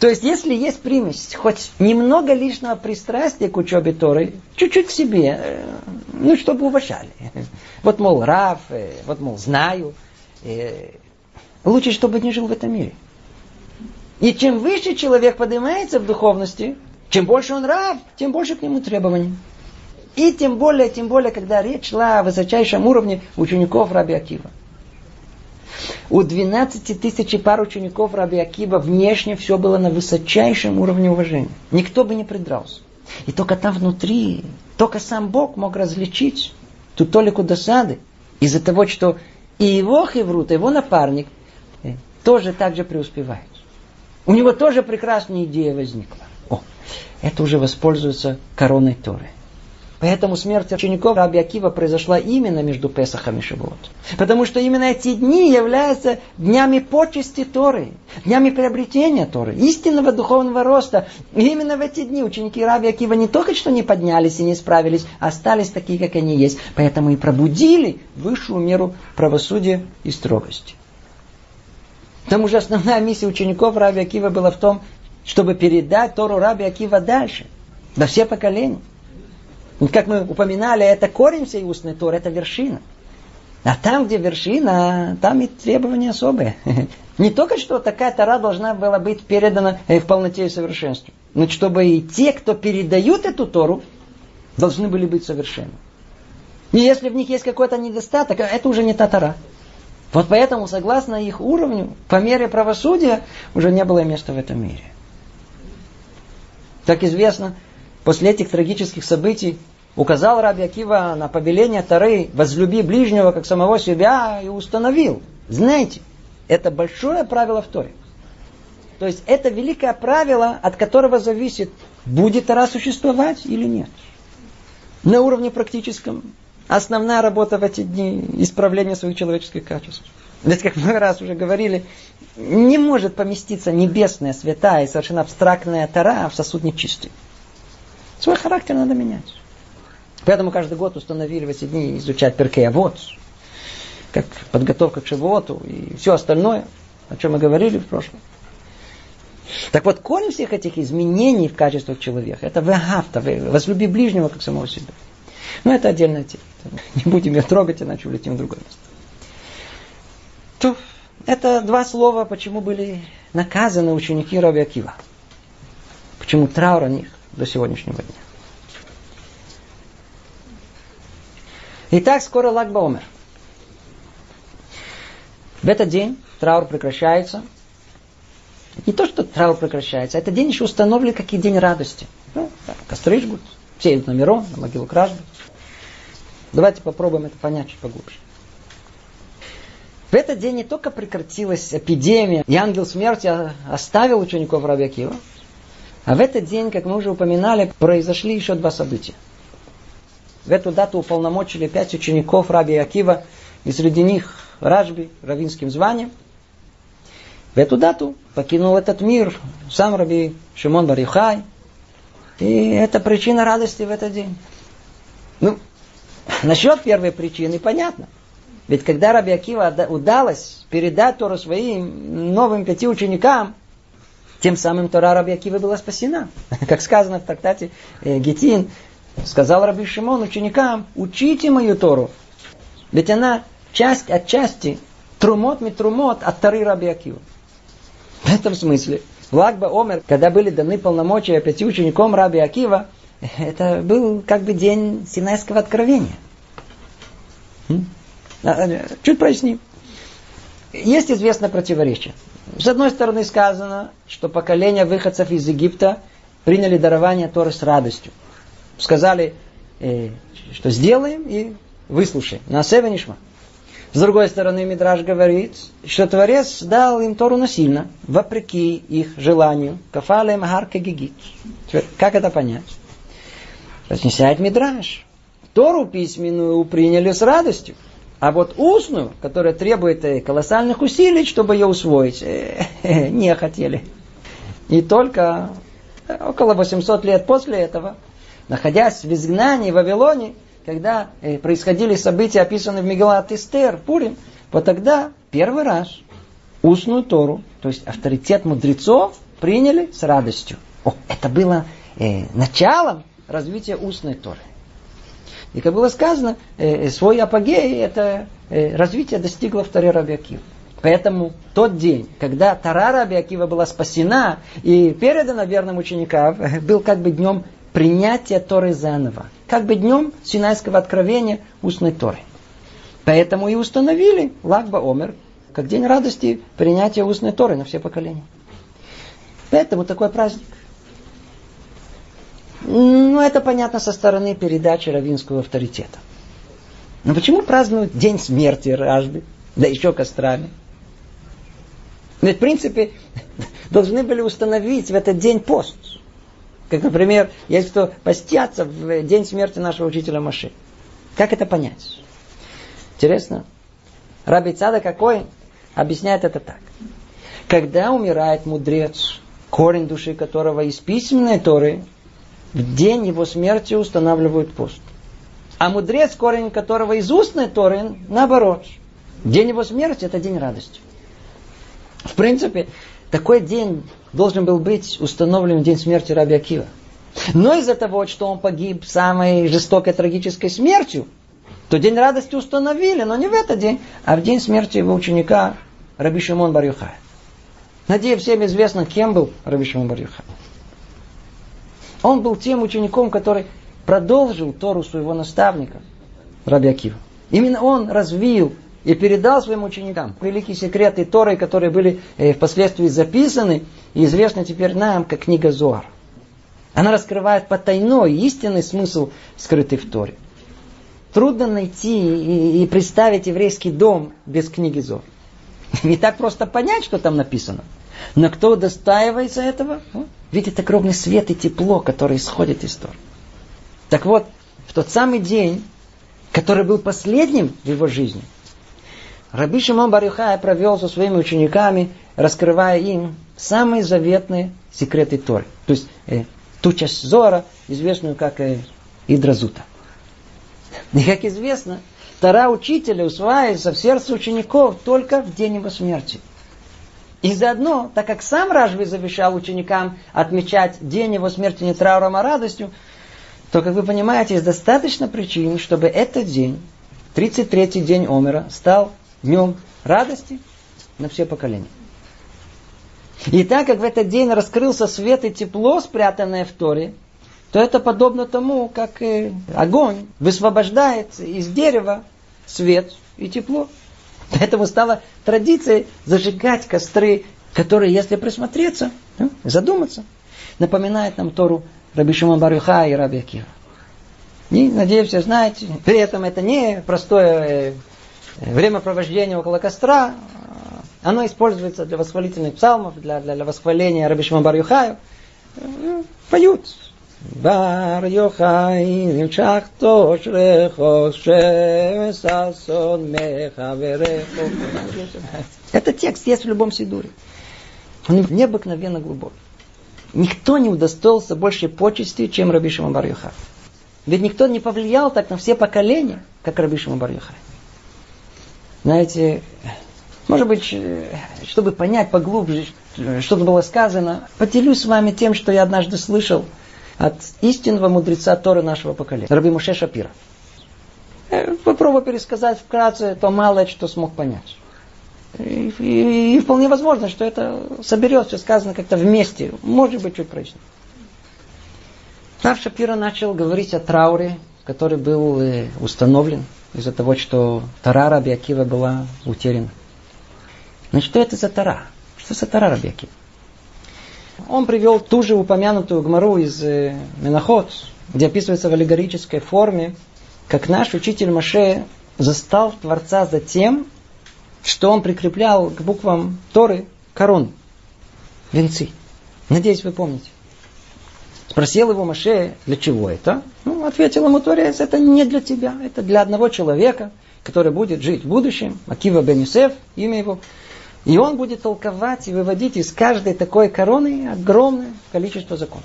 То есть, если есть примесь, хоть немного лишнего пристрастия к учебе Торы, чуть-чуть к себе, ну, чтобы уважали. Вот, мол, рав, вот, мол, знаю. Лучше, чтобы не жил в этом мире. И чем выше человек поднимается в духовности, чем больше он рав, тем больше к нему требований. И тем более, тем более, когда речь шла о высочайшем уровне учеников Раби Акива. У двенадцати тысяч пар учеников Раби Акива внешне все было на высочайшем уровне уважения. Никто бы не придрался. И только там внутри, только сам Бог мог различить ту толику досады из-за того, что и его хеврут, его напарник тоже так же преуспевает. У него тоже прекрасная идея возникла. О, это уже воспользуется короной Торы. Поэтому смерть учеников Раби Акива произошла именно между Песахом и Шавуот. Потому что именно эти дни являются днями почести Торы, днями приобретения Торы, истинного духовного роста. И именно в эти дни ученики Раби Акива не только что не поднялись и не справились, а остались такие, как они есть. Поэтому и пробудили высшую меру правосудия и строгости. К тому же основная миссия учеников Раби Акива была в том, чтобы передать Тору Раби Акива дальше, до все поколения. Как мы упоминали, это корень всей устной Торы, это вершина. А там, где вершина, там и требования особые. Не только что такая Тора должна была быть передана в полноте и совершенстве, но чтобы и те, кто передают эту Тору, должны были быть совершенны. И если в них есть какой-то недостаток, это уже не та Тора. Вот поэтому, согласно их уровню, по мере правосудия, уже не было места в этом мире. Как известно, после этих трагических событий указал Раби Акива на повеление Торы «возлюби ближнего, как самого себя» и установил. Знаете, это большое правило в Торе. То есть это великое правило, от которого зависит, будет Тора существовать или нет. На уровне практическом основная работа в эти дни – исправление своих человеческих качеств. Ведь, как мы раз уже говорили, не может поместиться небесная, святая и совершенно абстрактная Тора в сосуд нечистый. Свой характер надо менять. Поэтому каждый год установили в эти дни изучать Перкей Авот, как подготовка к Шавуоту и все остальное, о чем мы говорили в прошлом. Так вот, корень всех этих изменений в качествах человека – это вегавта, возлюби ближнего, как самого себя. Но это отдельная тема. Не будем ее трогать, иначе улетим в другое место. То, это два слова, почему были наказаны ученики Раби Акива. Почему траур о них до сегодняшнего дня. Итак, скоро Lag BaOmer. В этот день траур прекращается. Не то, что траур прекращается, а этот день еще установлен как и день радости. Ну, так, костры жгут, все идут на Мирон, на могилу Кражби. Давайте попробуем это понять чуть поглубже. В этот день не только прекратилась эпидемия, и ангел смерти оставил учеников Раби Акива, а в этот день, как мы уже упоминали, произошли еще два события. В эту дату уполномочили пять учеников Раби Акива, и среди них Рашби, раввинским званием. В эту дату покинул этот мир сам Раби Шимон бар Йохай. И это причина радости в этот день. Ну, насчет первой причины понятно. Ведь когда Раби Акива удалось передать Тору своим новым пяти ученикам, тем самым Тора Раби Акивы была спасена. Как сказано в трактате Гитин, сказал Раби Шимон ученикам: учите мою Тору. Ведь она часть от части, трумот митрумот от Торы Раби Акивы. В этом смысле, в Lag BaOmer, когда были даны полномочия пяти ученикам Раби Акива, это был как бы день Синайского откровения. Чуть проясним. Есть известное противоречие. С одной стороны сказано, что поколение выходцев из Египта приняли дарование Торы с радостью. Сказали, что сделаем и выслушаем. Наасeh венишма. С другой стороны, Мидраш говорит, что Творец дал им Тору насильно, вопреки их желанию. Кафалем гар кегигит. Как это понять? Разъясняет Мидраш. Тору письменную приняли с радостью. А вот устную, которая требует колоссальных усилий, чтобы ее усвоить, не хотели. И только около восемьсот лет после этого, находясь в изгнании в Вавилоне, когда происходили события, описанные в Мегилат Эстер, Пурим, вот тогда первый раз устную Тору, то есть авторитет мудрецов, приняли с радостью. О, это было э, началом развития устной Торы. И как было сказано, э, свой апогей, это э, развитие достигло в Торе Раби Акивы. Поэтому тот день, когда Тора Раби Акива была спасена и передана верным ученикам, был как бы днем принятия Торы заново. Как бы днем Синайского откровения устной Торы. Поэтому и установили Lag BaOmer как день радости принятия устной Торы на все поколения. Поэтому такой праздник. Ну, это понятно со стороны передачи раввинского авторитета. Но почему празднуют день смерти Рашби? Да еще кострами. Ведь, в принципе, должны были установить в этот день пост. Как, например, есть кто постятся в день смерти нашего учителя Моше. Как это понять? Интересно. Раби Цадок какой объясняет это так. Когда умирает мудрец, корень души которого из письменной Торы, в день его смерти устанавливают пост. А мудрец, корень которого из устной Торы, наоборот. День его смерти – это день радости. В принципе, такой день должен был быть установлен в день смерти Раби Акива. Но из-за того, что он погиб самой жестокой трагической смертью, то день радости установили, но не в этот день, а в день смерти его ученика Раби Шимон бар Йохай. Надеюсь, всем известно, кем был Раби Шимон бар Йохай. Он был тем учеником, который продолжил Тору своего наставника, Раби Акива. Именно он развил и передал своим ученикам великие секреты Торы, которые были э, впоследствии записаны и известны теперь нам, как книга Зоар. Она раскрывает потайной, истинный смысл, скрытый в Торе. Трудно найти и, и представить еврейский дом без книги Зоар. Не так просто понять, что там написано. Но кто удостаивается этого, видит огромный свет и тепло, которое исходит из Торы. Так вот, в тот самый день, который был последним в его жизни, Раби Шимон бар Йохай провел со своими учениками, раскрывая им самые заветные секреты Торы. То есть э, ту часть Зоара, известную как э, Идразута. И как известно, Тора учителя усваивается в сердце учеников только в день его смерти. И заодно, так как сам Рашби завещал ученикам отмечать день его смерти не трауром, а радостью, то, как вы понимаете, есть достаточно причин, чтобы этот день, тридцать третий день Омера, стал днем радости на все поколения. И так как в этот день раскрылся свет и тепло, спрятанное в Торе, то это подобно тому, как огонь высвобождает из дерева свет и тепло. Поэтому стала традицией зажигать костры, которые, если присмотреться, задуматься, напоминают нам Тору Раби Шимон бар Йохай и Раби Акива. И, надеюсь, все знаете, при этом это не простое времяпровождение около костра, оно используется для восхвалительных псалмов, для, для, для восхваления Раби Шимон бар Йохаю. Поют. Бар Йохай нимшах тошрехо шемесасон мехаверехо. Этот текст есть в любом сидуре. Он необыкновенно глубокий. Никто не удостоился большей почести, чем Раби Шимон бар Йохай. Ведь никто не повлиял так на все поколения, как Раби Шимон бар Йохай. Знаете, может быть, чтобы понять поглубже, что было сказано, поделюсь с вами тем, что я однажды слышал от истинного мудреца Торы нашего поколения, Раби Моше Шапира. Попробую пересказать вкратце то малое, что смог понять. И, и, и вполне возможно, что это соберется, сказано как-то вместе, может быть, чуть прочнее. Рав Шапира начал говорить о трауре, который был э, установлен из-за того, что Тора Раби Акива была утеряна. Значит, что это за Тора? Что за Тора Раби Акива? Он привел ту же упомянутую Гмару из э, Менахот, где описывается в аллегорической форме, как наш учитель Моше застал Творца за тем, что он прикреплял к буквам Торы корону, венцы. Надеюсь, вы помните. Спросил его Моше, для чего это? Ну, ответил ему Творец, это не для тебя, это для одного человека, который будет жить в будущем, Акива бен Йосеф, имя его. И он будет толковать и выводить из каждой такой короны огромное количество законов.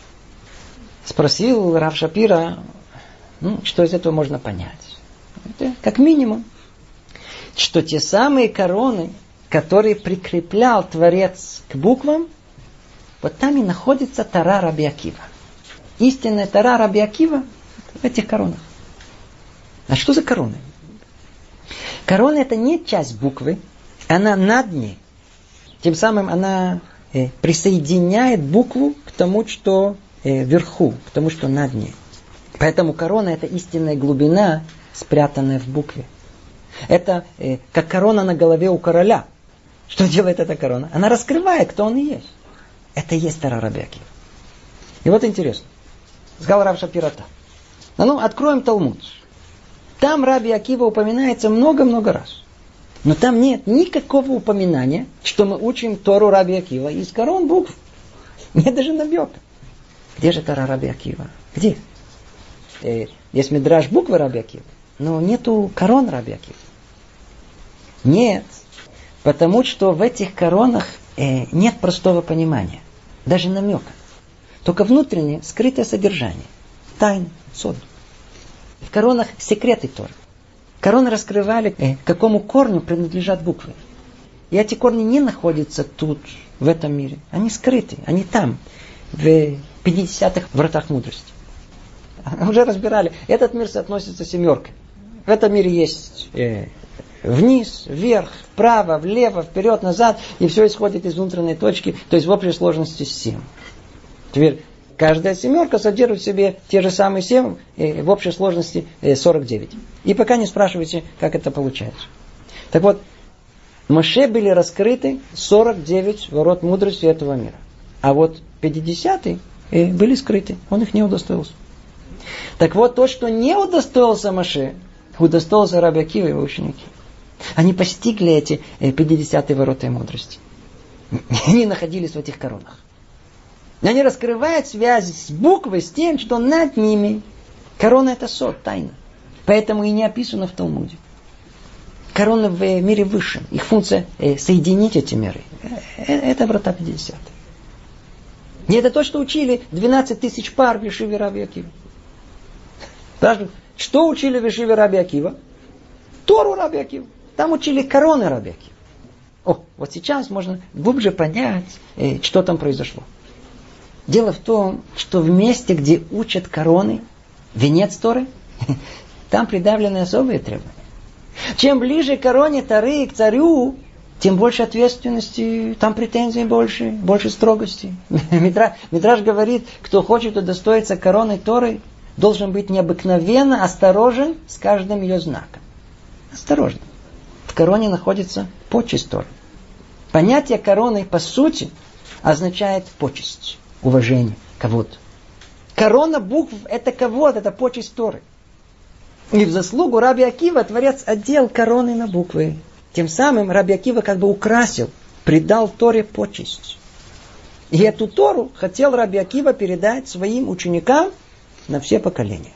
Спросил Рав Шапира, ну, что из этого можно понять? Это как минимум, что те самые короны, которые прикреплял Творец к буквам, вот там и находится Тора Раби Акива. Истинная Тора Раби Акива в этих коронах. А что за короны? Корона — это не часть буквы, она над ней. Тем самым она э, присоединяет букву к тому, что э, вверху, к тому, что над ней. Поэтому корона — это истинная глубина, спрятанная в букве. Это э, как корона на голове у короля. Что делает эта корона? Она раскрывает, кто он и есть. Это и есть Тора Раби Акива. И вот интересно. Сказал Рав Шапира так. Ну, откроем Талмуд. Там Раби Акива упоминается много-много раз. Но там нет никакого упоминания, что мы учим Тору Раби Акива из корон букв. Нет даже намека. Где же Тора Раби Акива? Где? Э, есть мидраш буквы Раби Акива, но нету корон Раби Акива. Нет. Потому что в этих коронах э, нет простого понимания. Даже намека. Только внутреннее, скрытое содержание. Тайна, сод. В коронах секреты Торы. Короны раскрывали, э, какому корню принадлежат буквы. И эти корни не находятся тут, в этом мире. Они скрыты, они там, в пятидесятых вратах мудрости. Уже разбирали. Этот мир соотносится с семеркой. В этом мире есть э, вниз, вверх, вправо, влево, вперед, назад. И все исходит из внутренней точки, то есть в общей сложности семь. Теперь каждая семерка содержит в себе те же самые семь, э, в общей сложности э, сорок девять. И пока не спрашивайте, как это получается. Так вот, Моше были раскрыты сорок девять ворот мудрости этого мира. А вот пятидесятые э, были скрыты. Он их не удостоился. Так вот, то, что не удостоился Моше, удостоился Раби Акива и его ученики. Они постигли эти э, пятидесятые ворота мудрости. Они находились в этих коронах. Они раскрывают связь с буквой, с тем, что над ними. Корона — это сот, тайна. Поэтому и не описано в Талмуде. Короны в мире высшем. Их функция э, соединить эти миры. Это врата пятидесятые. И это то, что учили двенадцать тысяч пар в Ешиве Раби Акива. Что учили в Ешиве Раби Акива? Тору Раби Акива. Там учили короны Раби Акива. О, вот сейчас можно глубже понять, э, что там произошло. Дело в том, что в месте, где учат короны, венец Торы, там придавлены особые требования. Чем ближе к короне Торы, к царю, тем больше ответственности, там претензий больше, больше строгости. Мидраш говорит, кто хочет удостоиться короны Торы, должен быть необыкновенно осторожен с каждым ее знаком. Осторожно. В короне находится почесть Торы. Понятие короны, по сути, означает почесть. Уважение, кого-то. Корона букв – это кого-то, это почесть Торы. И в заслугу Раби Акива Творец одел короны на буквы. Тем самым Раби Акива как бы украсил, придал Торе почесть. И эту Тору хотел Раби Акива передать своим ученикам на все поколения.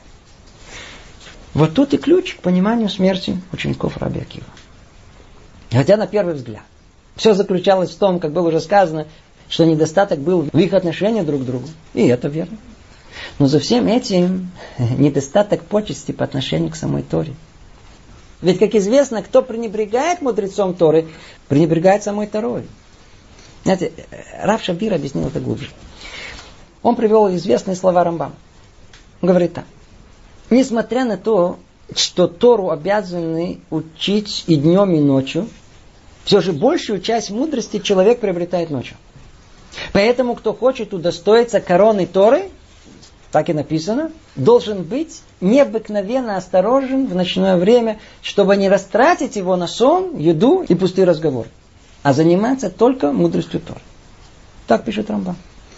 Вот тут и ключ к пониманию смерти учеников Раби Акива. Хотя на первый взгляд все заключалось в том, как было уже сказано, что недостаток был в их отношении друг к другу. И это верно. Но за всем этим недостаток почести по отношению к самой Торе. Ведь, как известно, кто пренебрегает мудрецом Торы, пренебрегает самой Торой. Знаете, Рав Шапир объяснил это глубже. Он привел известные слова Рамбама. Он говорит так. Несмотря на то, что Тору обязаны учить и днем, и ночью, все же большую часть мудрости человек приобретает ночью. Поэтому, кто хочет удостоиться короны Торы, так и написано, должен быть необыкновенно осторожен в ночное время, чтобы не растратить его на сон, еду и пустые разговоры, а заниматься только мудростью Торы. Так пишет Рамбам.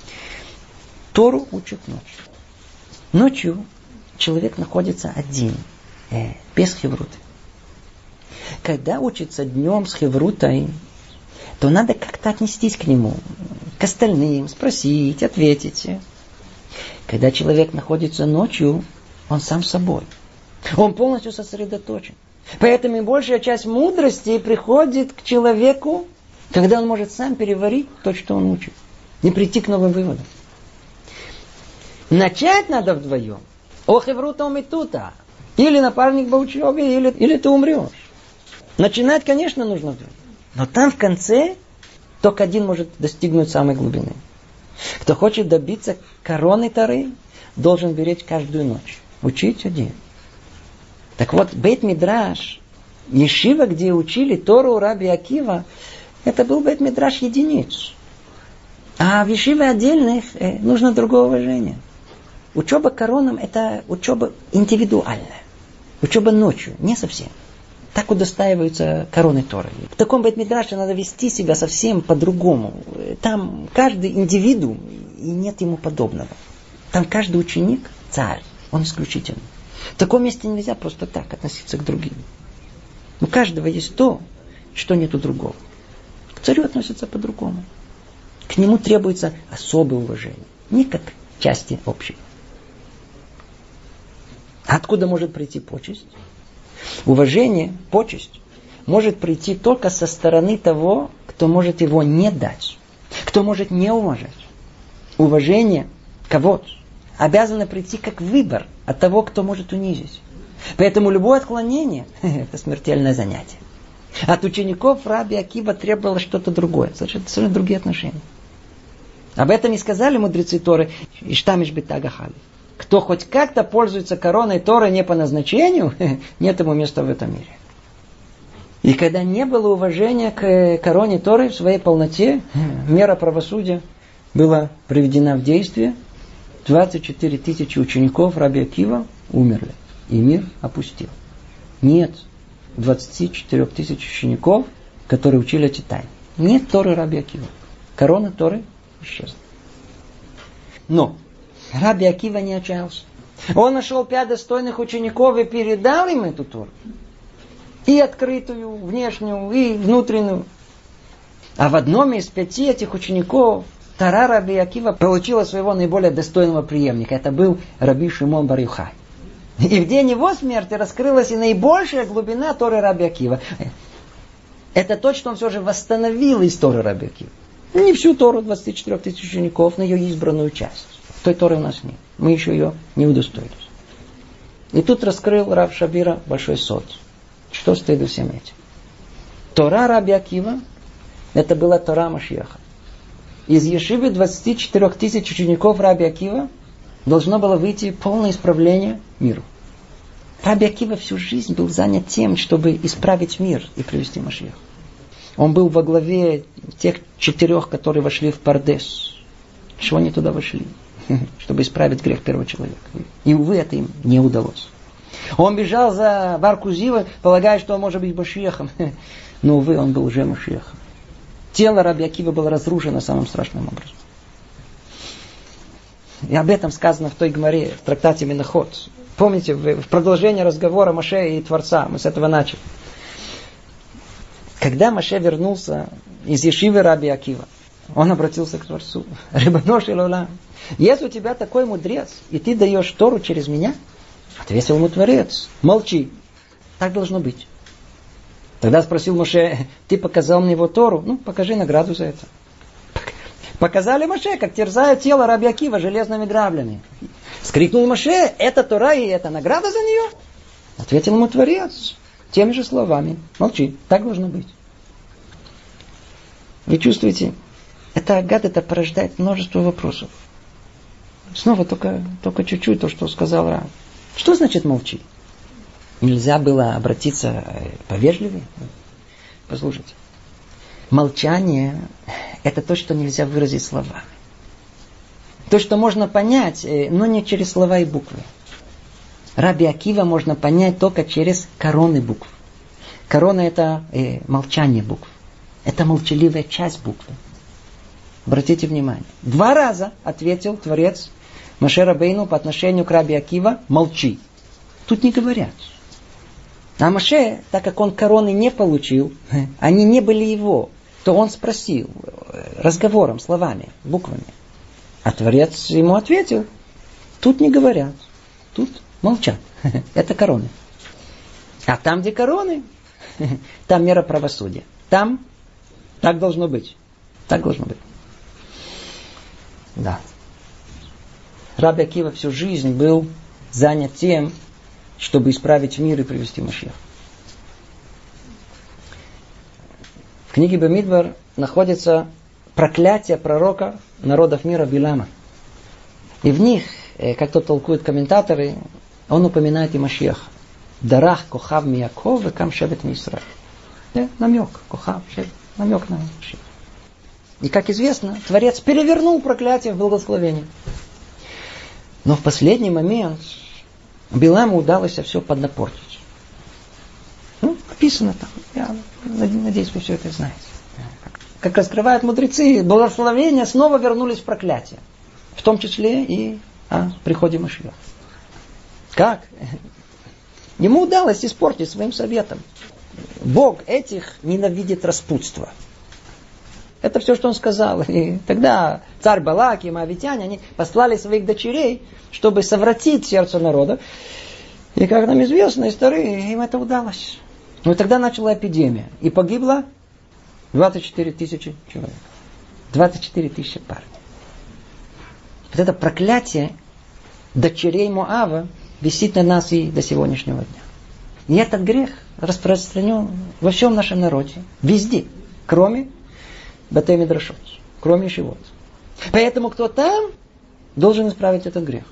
Тору учат ночью. Ночью человек находится один, э, без хевруты. Когда учится днем с хеврутой, то надо как-то отнестись к нему, к остальным, спросить, ответить. Когда человек находится ночью, он сам собой. Он полностью сосредоточен. Поэтому и большая часть мудрости приходит к человеку, когда он может сам переварить то, что он учит. Не прийти к новым выводам. Начать надо вдвоем. О хеврута умитута. Или напарник по учебе, или, или ты умрешь. Начинать, конечно, нужно вдвоем. Но там в конце только один может достигнуть самой глубины. Кто хочет добиться короны Торы, должен беречь каждую ночь. Учить один. Так вот, Бейт-Мидраш, ешива, где учили Тору Раби Акива, это был Бейт-Мидраш единиц. А в ешиве отдельных э, нужно другое уважение. Учеба коронам – это учеба индивидуальная. Учеба ночью, не совсем. Так удостаиваются короны Торы. В таком Бейт-Мидраше надо вести себя совсем по-другому. Там каждый индивидуум, и нет ему подобного. Там каждый ученик – царь. Он исключительный. В таком месте нельзя просто так относиться к другим. У каждого есть то, что нет у другого. К царю относятся по-другому. К нему требуется особое уважение. Не как части общей. Откуда может прийти почесть? Уважение, почесть может прийти только со стороны того, кто может его не дать. Кто может не уважать. Уважение, кого-то, обязано прийти как выбор от того, кто может унизить. Поэтому любое отклонение – это смертельное занятие. От учеников Раби Акива требовалось что-то другое. Совершенно другие отношения. Об этом и сказали мудрецы Торы. Иштамиш бетагахали. Кто хоть как-то пользуется короной Торы не по назначению, нет ему места в этом мире. И когда не было уважения к короне Торы в своей полноте, мера правосудия была приведена в действие. двадцать четыре тысячи учеников Раби Акива умерли. И мир опустил. Нет двадцати четырёх тысяч учеников, которые учили эти тайны. Нет Торы Раби Акива. Корона Торы исчезла. Но Раби Акива не отчаялся. Он нашел пять достойных учеников и передал им эту Тору. И открытую, внешнюю, и внутреннюю. А в одном из пяти этих учеников Тора Раби Акива получила своего наиболее достойного преемника. Это был Раби Шимон бар Йохай. И в день его смерти раскрылась и наибольшая глубина Торы Раби Акива. Это то, что он все же восстановил из Торы Раби Акива. Не всю Тору двадцати четырёх тысяч учеников, но ее избранную часть. Той Торы у нас нет. Мы еще ее не удостоились. И тут раскрыл Рав Шабира большой сод. Что стоит за всем этим? Тора Раби Акива – это была Тора Машиаха. Из ешивы двадцати четырёх тысяч учеников Раби Акива должно было выйти полное исправление миру. Раби Акива всю жизнь был занят тем, чтобы исправить мир и привести Машиах. Он был во главе тех четырех, которые вошли в Пардес. Чего они туда вошли? Чтобы исправить грех первого человека. И, увы, это им не удалось. Он бежал за Бар-Кузива, полагая, что он может быть Машиахом. Но, увы, он был уже Машиахом. Тело Раби Акива было разрушено самым страшным образом. И об этом сказано в той гмаре, в трактате Минохот. Помните, в продолжении разговора Моше и Творца, мы с этого начали. Когда Моше вернулся из ешивы Раби Акива, он обратился к Творцу. Рибоно шель олам, если у тебя такой мудрец, и ты даешь Тору через меня, ответил ему Творец, молчи. Так должно быть. Тогда спросил Моше, ты показал мне его Тору? Ну, покажи награду за это. Показали Моше, как терзают тело Раби Акива железными граблями. Скрикнул Моше, это Тора и это награда за нее? Ответил ему Творец теми же словами. Молчи, так должно быть. Вы чувствуете, это агат, это порождает множество вопросов. Снова только, только чуть-чуть то, что сказал Рав. Что значит молчи? Нельзя было обратиться повежливее? Послушайте. Молчание – это то, что нельзя выразить словами. То, что можно понять, но не через слова и буквы. Раби Акива можно понять только через короны букв. Корона – это э, молчание букв. Это молчаливая часть буквы. Обратите внимание. Два раза ответил Творец Моше Рабейну по отношению к Раби Акива «молчи». Тут не говорят. А Моше, так как он короны не получил, они не были его, то он спросил разговором, словами, буквами. А Творец ему ответил, тут не говорят, тут молчат. Это короны. А там, где короны, там мера правосудия. Там так должно быть. Так должно быть. Да. Раби Акива всю жизнь был занят тем, чтобы исправить мир и привести Машиах. В книге Бамидбар находится проклятия пророка народов мира Билама. И в них, как то толкуют комментаторы, он упоминает и Машиаха. Дарах кохав мияков и кам шебет мисраэль. Намек, кохав, шебет, намек на Машиаха. И, как известно, Творец перевернул проклятие в благословение. Но в последний момент Биламу удалось все поднапортить. Ну, написано там. Я надеюсь, вы все это знаете. Как раскрывают мудрецы, благословения снова вернулись в проклятие. В том числе и о приходе Машиаха. Как? Ему удалось испортить своим советом. Бог этих ненавидит распутство. Это все, что он сказал. И тогда царь Балак и моавитяне, они послали своих дочерей, чтобы совратить сердце народа. И, как нам известно, истории, им это удалось. Но тогда начала эпидемия. И погибло двадцать четыре тысячи человек. двадцать четыре тысячи парней. Вот это проклятие дочерей Моава висит на нас и до сегодняшнего дня. И этот грех распространен во всем нашем народе. Везде. Кроме Бетей Мидрашот. Кроме Ешивот. Поэтому кто там должен исправить этот грех.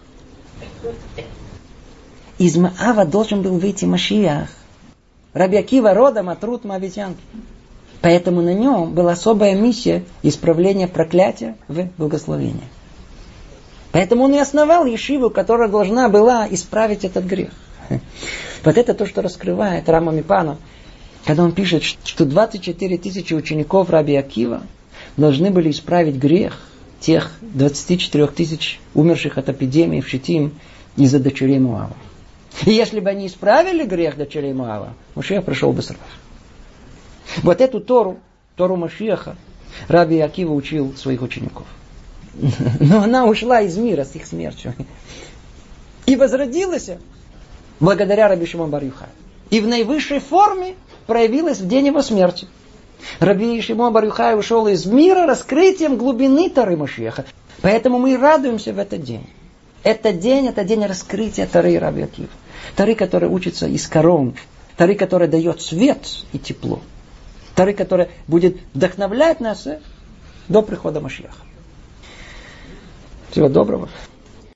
Из Моава должен был выйти Машиах. Раби Акива родом от Рут моавитянки. Поэтому на нем была особая миссия исправления проклятия в благословение. Поэтому он и основал ешиву, которая должна была исправить этот грех. Вот это то, что раскрывает Рама Мипана, когда он пишет, что двадцать четыре тысячи учеников Раби Акива должны были исправить грех тех двадцати четырёх тысяч умерших от эпидемии в Шитим из-за дочерей Моава. И если бы они исправили грех дочерей Моава, Машиах пришел бы сразу. Вот эту Тору, Тору Машиаха, Раби Акива учил своих учеников. Но она ушла из мира с их смертью. И возродилась благодаря Раби Шимон бар Йохай. И в наивысшей форме проявилась в день его смерти. Раби Шимон бар Йохай ушел из мира раскрытием глубины Торы Машиаха. Поэтому мы и радуемся в этот день. Этот день, это день раскрытия Торы Раби Акивы. Торы, которая учится из корон. Торы, которая дает свет и тепло. Торы, которая будет вдохновлять нас до прихода Машиаха. Всего доброго.